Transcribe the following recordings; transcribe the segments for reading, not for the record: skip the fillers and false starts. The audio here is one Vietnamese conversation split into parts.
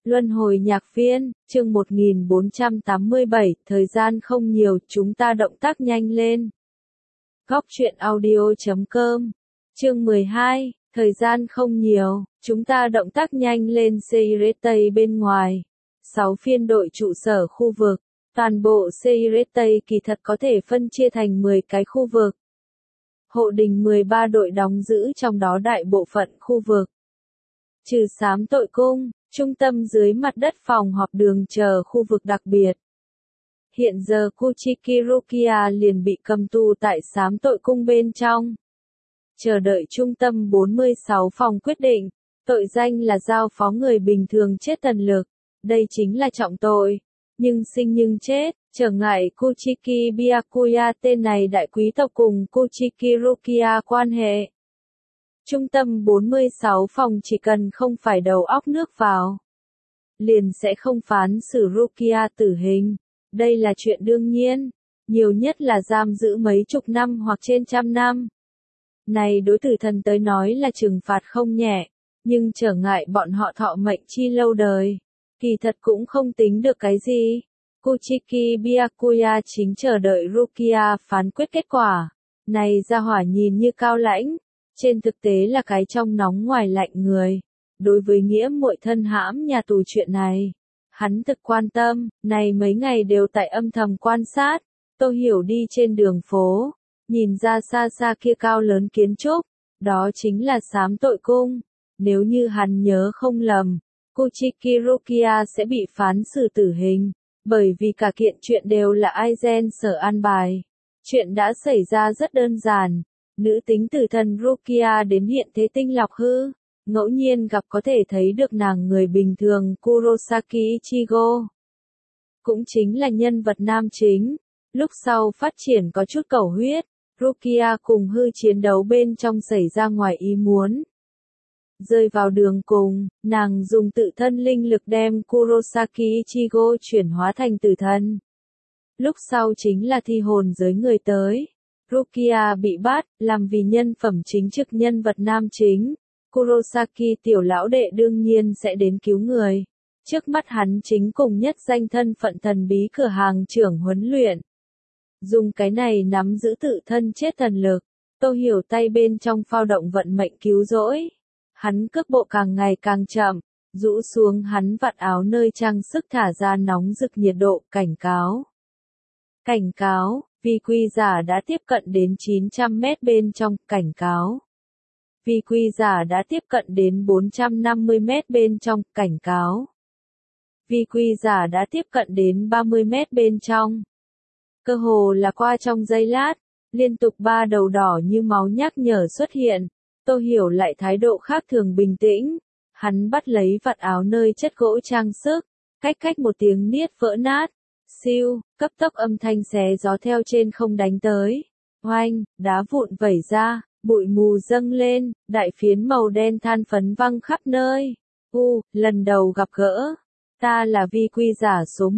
Luân hồi nhạc viên, chương 1487, thời gian không nhiều, chúng ta động tác nhanh lên. Góc truyện audio.com, chương 12, thời gian không nhiều, chúng ta động tác nhanh lên. Tây bên ngoài. 6 phiên đội trụ sở khu vực. Toàn bộ Tây kỳ thật có thể phân chia thành 10 cái khu vực. Hộ đình 13 đội đóng giữ trong đó đại bộ phận khu vực. Trừ Sám Tội Cung, trung tâm dưới mặt đất phòng họp đường chờ khu vực đặc biệt. Hiện giờ Kuchiki Rukia liền bị cầm tù tại Sám Tội Cung bên trong. Chờ đợi trung tâm 46 phòng quyết định, tội danh là giao phó người bình thường chết thần lực. Đây chính là trọng tội. Nhưng sinh nhưng chết, trở ngại Kuchiki Byakuya tên này đại quý tộc cùng Kuchiki Rukia quan hệ. Trung tâm 46 phòng chỉ cần không phải đầu óc nước vào, liền sẽ không phán xử Rukia tử hình. Đây là chuyện đương nhiên, nhiều nhất là giam giữ mấy chục năm hoặc trên trăm năm. Này đối tử thần tới nói là trừng phạt không nhẹ, nhưng trở ngại bọn họ thọ mệnh chi lâu đời. Kỳ thật cũng không tính được cái gì. Kuchiki Byakuya chính chờ đợi Rukia phán quyết kết quả. Này ra hỏa nhìn như cao lãnh, trên thực tế là cái trong nóng ngoài lạnh người. Đối với nghĩa muội thân hãm nhà tù chuyện này, hắn thực quan tâm, này mấy ngày đều tại âm thầm quan sát. Tô Hiểu đi trên đường phố, nhìn ra xa xa kia cao lớn kiến trúc, đó chính là Sám Tội Cung. Nếu như hắn nhớ không lầm, Kuchiki Rukia sẽ bị phán xử tử hình, bởi vì cả kiện chuyện đều là Aizen sở an bài. Chuyện đã xảy ra rất đơn giản, nữ tính tử thần Rukia đến hiện thế tinh lọc hư, ngẫu nhiên gặp có thể thấy được nàng người bình thường Kurosaki Ichigo. Cũng chính là nhân vật nam chính, lúc sau phát triển có chút cầu huyết, Rukia cùng hư chiến đấu bên trong xảy ra ngoài ý muốn. Rơi vào đường cùng, nàng dùng tự thân linh lực đem Kurosaki Ichigo chuyển hóa thành tử thần. Lúc sau chính là thi hồn giới người tới. Rukia bị bắt, làm vì nhân phẩm chính trực nhân vật nam chính. Kurosaki tiểu lão đệ đương nhiên sẽ đến cứu người. Trước mắt hắn chính cùng nhất danh thân phận thần bí cửa hàng trưởng huấn luyện. Dùng cái này nắm giữ tự thân chết thần lực. Tô Hiểu tay bên trong phao động vận mệnh cứu rỗi. Hắn cước bộ càng ngày càng chậm, rũ xuống hắn vạt áo nơi trang sức thả ra nóng rực nhiệt độ, cảnh cáo. Cảnh cáo, vi quy giả đã tiếp cận đến 900 mét bên trong, cảnh cáo. Vi quy giả đã tiếp cận đến 450 mét bên trong, cảnh cáo. Vi quy giả đã tiếp cận đến 30 mét bên trong. Cơ hồ là qua trong giây lát, liên tục 3 đầu đỏ như máu nhắc nhở xuất hiện. Tô Hiểu lại thái độ khác thường bình tĩnh, hắn bắt lấy vạt áo nơi chất gỗ trang sức, cách một tiếng niết vỡ nát, siêu, cấp tốc âm thanh xé gió theo trên không đánh tới, oanh, đá vụn vẩy ra, bụi mù dâng lên, đại phiến màu đen than phấn văng khắp nơi. Lần đầu gặp gỡ, ta là vi quy giả số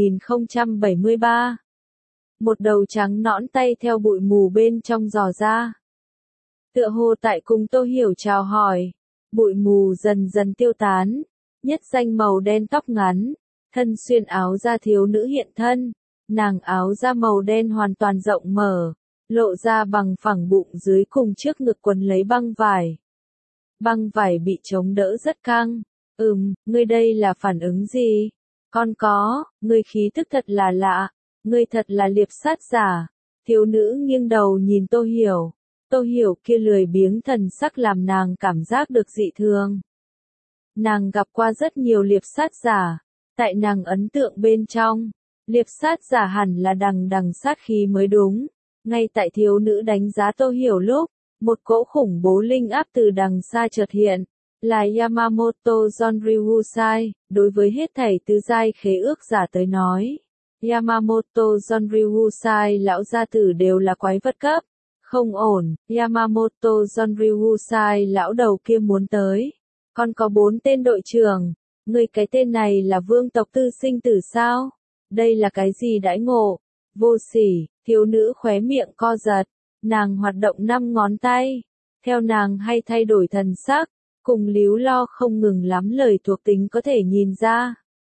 10.073. Một đầu trắng nõn tay theo bụi mù bên trong dò ra. Tựa hồ tại cùng Tô Hiểu chào hỏi, bụi mù dần dần tiêu tán, nhất danh màu đen tóc ngắn, thân xuyên áo da thiếu nữ hiện thân, nàng áo da màu đen hoàn toàn rộng mở, lộ ra bằng phẳng bụng dưới cùng trước ngực quấn lấy băng vải. Băng vải bị chống đỡ rất căng, ngươi đây là phản ứng gì? Ngươi khí tức thật là lạ, ngươi thật là liệp sát giả, thiếu nữ nghiêng đầu nhìn Tô Hiểu. Tô Hiểu kia lười biếng thần sắc làm nàng cảm giác được dị thường. Nàng gặp qua rất nhiều liệp sát giả, tại nàng ấn tượng bên trong, liệp sát giả hẳn là đằng sát khí mới đúng. Ngay tại thiếu nữ đánh giá Tô Hiểu lúc, một cỗ khủng bố linh áp từ đằng xa chợt hiện, là Yamamoto Zonryusai, đối với hết thảy tứ giai khế ước giả tới nói. Yamamoto Zonryusai lão gia tử đều là quái vật cấp. Không ổn, Yamamoto Zonryusai lão đầu kia muốn tới. Còn có 4 tên đội trưởng, người cái tên này là vương tộc tư sinh tử sao? Đây là cái gì đãi ngộ? Vô sỉ, thiếu nữ khóe miệng co giật, nàng hoạt động 5 ngón tay. Theo nàng hay thay đổi thần sắc, cùng líu lo không ngừng lắm lời thuộc tính có thể nhìn ra.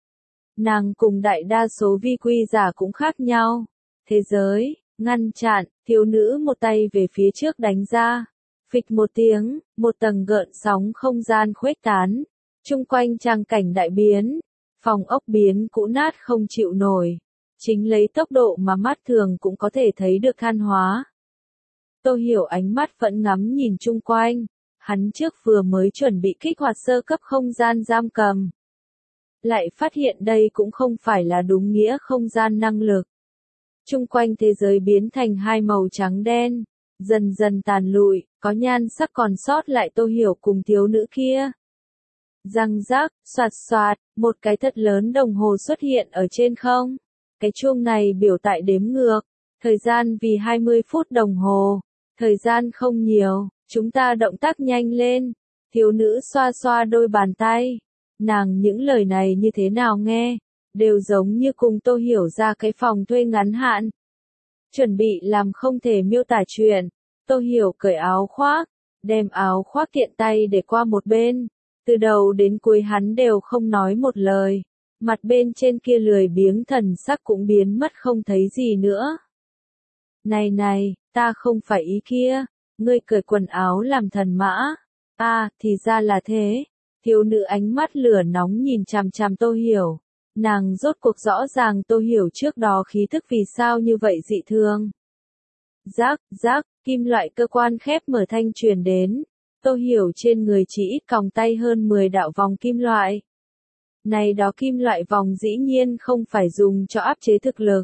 Nàng cùng đại đa số vi quy giả cũng khác nhau. Thế giới, ngăn chặn, thiếu nữ một tay về phía trước đánh ra. Phịch một tiếng, một tầng gợn sóng không gian khuếch tán. Chung quanh trang cảnh đại biến. Phòng ốc biến cũ nát không chịu nổi. Chính lấy tốc độ mà mắt thường cũng có thể thấy được than hóa. Tô Hiểu ánh mắt vẫn ngắm nhìn chung quanh. Hắn trước vừa mới chuẩn bị kích hoạt sơ cấp không gian giam cầm. Lại phát hiện đây cũng không phải là đúng nghĩa không gian năng lực. Chung quanh thế giới biến thành hai màu trắng đen, dần dần tàn lụi, có nhan sắc còn sót lại Tô Hiểu cùng thiếu nữ kia. Răng rác, xoạt xoạt, một cái thật lớn đồng hồ xuất hiện ở trên không. Cái chuông này biểu tại đếm ngược, thời gian vì 20 phút đồng hồ, thời gian không nhiều, chúng ta động tác nhanh lên. Thiếu nữ xoa xoa đôi bàn tay, nàng những lời này như thế nào nghe, đều giống như cùng Tô Hiểu ra cái phòng thuê ngắn hạn. Chuẩn bị làm không thể miêu tả chuyện, Tô Hiểu cởi áo khoác, đem áo khoác tiện tay để qua một bên, từ đầu đến cuối hắn đều không nói một lời, mặt bên trên kia lười biếng thần sắc cũng biến mất không thấy gì nữa. Này này, ta không phải ý kia, ngươi cởi quần áo làm thần mã, thì ra là thế, thiếu nữ ánh mắt lửa nóng nhìn chằm chằm Tô Hiểu. Nàng rốt cuộc rõ ràng Tô Hiểu trước đó khí thức vì sao như vậy dị thường. Rác, rác, kim loại cơ quan khép mở thanh truyền đến. Tô Hiểu trên người chỉ ít còng tay hơn 10 đạo vòng kim loại. Này đó kim loại vòng dĩ nhiên không phải dùng cho áp chế thực lực.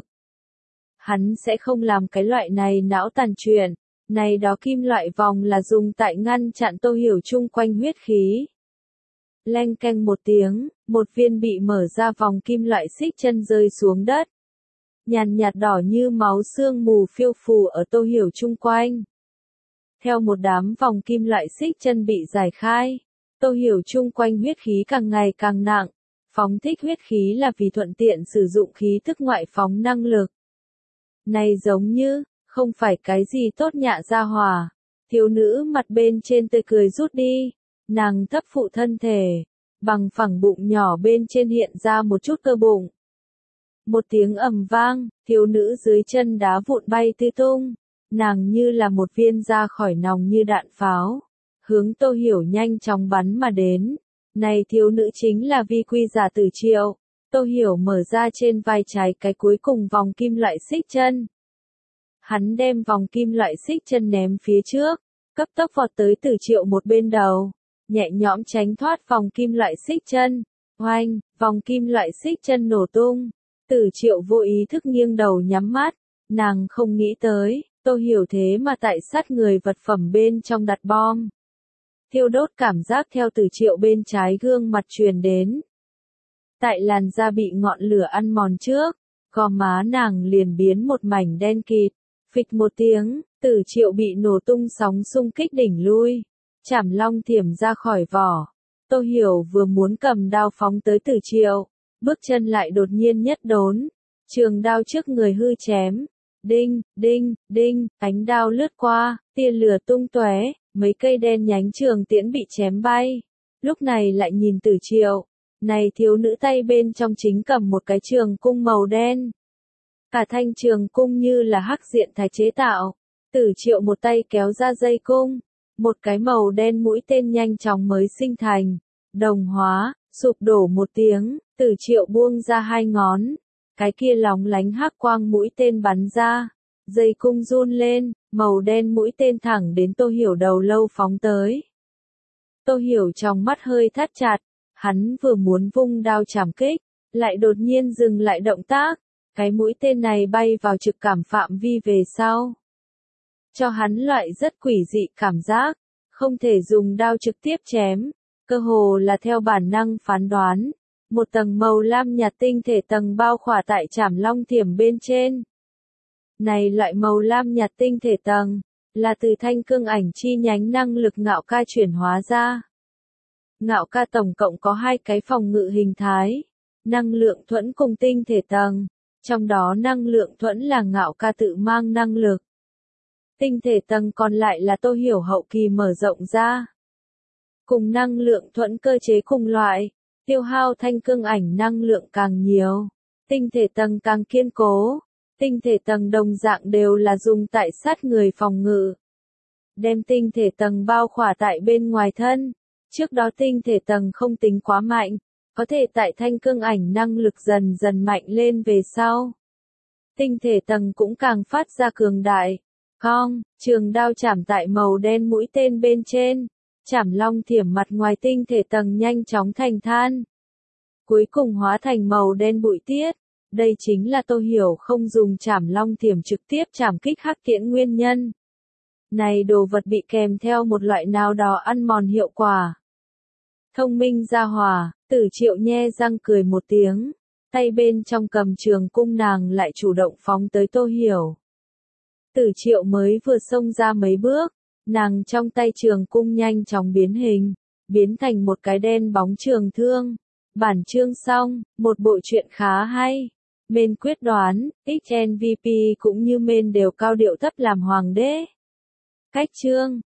Hắn sẽ không làm cái loại này não tàn chuyển. Này đó kim loại vòng là dùng tại ngăn chặn Tô Hiểu chung quanh huyết khí. Leng keng một tiếng, một viên bị mở ra vòng kim loại xích chân rơi xuống đất. Nhàn nhạt đỏ như máu sương mù phiêu phù ở Tô Hiểu chung quanh. Theo một đám vòng kim loại xích chân bị giải khai, Tô Hiểu chung quanh huyết khí càng ngày càng nặng. Phóng thích huyết khí là vì thuận tiện sử dụng khí thức ngoại phóng năng lực. Này giống như, không phải cái gì tốt nhạ ra hòa. Thiếu nữ mặt bên trên tươi cười rút đi. Nàng thấp phụ thân thể, bằng phẳng bụng nhỏ bên trên hiện ra một chút cơ bụng. Một tiếng ầm vang, thiếu nữ dưới chân đá vụn bay tứ tung. Nàng như là một viên ra khỏi nòng như đạn pháo. Hướng Tô Hiểu nhanh chóng bắn mà đến. Này thiếu nữ chính là vi quy giả Tử Triệu. Tô Hiểu mở ra trên vai trái cái cuối cùng vòng kim loại xích chân. Hắn đem vòng kim loại xích chân ném phía trước, cấp tốc vọt tới Tử Triệu một bên đầu. Nhẹ nhõm tránh thoát vòng kim loại xích chân. Oanh, vòng kim loại xích chân nổ tung. Tử Triệu vô ý thức nghiêng đầu nhắm mắt. Nàng không nghĩ tới, Tô Hiểu thế mà tại sát người vật phẩm bên trong đặt bom. Thiêu đốt cảm giác theo Tử Triệu bên trái gương mặt truyền đến. Tại làn da bị ngọn lửa ăn mòn trước, gò má nàng liền biến một mảnh đen kịt. Phịch một tiếng, Tử Triệu bị nổ tung sóng xung kích đỉnh lui. Chảm long thiểm ra khỏi vỏ. Tô Hiểu vừa muốn cầm đao phóng tới Tử Triệu, bước chân lại đột nhiên nhất đốn. Trường đao trước người hư chém. Đinh, đinh, đinh, ánh đao lướt qua, tia lửa tung tóe, mấy cây đen nhánh trường tiễn bị chém bay. Lúc này lại nhìn Tử Triệu, này thiếu nữ tay bên trong chính cầm một cái trường cung màu đen. Cả thanh trường cung như là hắc diện thái chế tạo. Tử Triệu một tay kéo ra dây cung. Một cái màu đen mũi tên nhanh chóng mới sinh thành. Đồng hóa, sụp đổ một tiếng, Tử Triệu buông ra hai ngón. Cái kia lóng lánh hắc quang mũi tên bắn ra. Dây cung run lên, màu đen mũi tên thẳng đến Tô Hiểu đầu lâu phóng tới. Tô Hiểu trong mắt hơi thắt chặt. Hắn vừa muốn vung đao chảm kích, lại đột nhiên dừng lại động tác. Cái mũi tên này bay vào trực cảm phạm vi về sau. Cho hắn loại rất quỷ dị cảm giác, không thể dùng đao trực tiếp chém, cơ hồ là theo bản năng phán đoán. Một tầng màu lam nhạt tinh thể tầng bao khỏa tại chảm long thiểm bên trên. Này loại màu lam nhạt tinh thể tầng, là từ thanh cương ảnh chi nhánh năng lực ngạo ca chuyển hóa ra. Ngạo ca tổng cộng có hai cái phòng ngự hình thái, năng lượng thuẫn cùng tinh thể tầng, trong đó năng lượng thuẫn là ngạo ca tự mang năng lực. Tinh thể tầng còn lại là Tô Hiểu hậu kỳ mở rộng ra. cùng năng lượng thuẫn cơ chế cùng loại, tiêu hao thanh cương ảnh năng lượng càng nhiều, tinh thể tầng càng kiên cố. Tinh thể tầng đồng dạng đều là dùng tại sát người phòng ngự. Đem tinh thể tầng bao khỏa tại bên ngoài thân. Trước đó tinh thể tầng không tính quá mạnh, có thể tại thanh cương ảnh năng lực dần dần mạnh lên về sau. Tinh thể tầng cũng càng phát ra cường đại. Trường đao chạm tại màu đen mũi tên bên trên, chảm long thiểm mặt ngoài tinh thể tầng nhanh chóng thành than. Cuối cùng hóa thành màu đen bụi tiết. Đây chính là Tô Hiểu không dùng chảm long thiểm trực tiếp chảm kích hắc tiễn nguyên nhân. Này đồ vật bị kèm theo một loại nào đó ăn mòn hiệu quả. Thông minh gia hỏa, Tử Triệu nhe răng cười một tiếng, tay bên trong cầm trường cung nàng lại chủ động phóng tới Tô Hiểu. Tử Triệu mới vừa xông ra mấy bước, nàng trong tay trường cung nhanh chóng biến hình, biến thành một cái đen bóng trường thương. Bản chương xong, một bộ truyện khá hay. Mên quyết đoán, XNVP cũng như Mên đều cao điệu thấp làm hoàng đế. Cách chương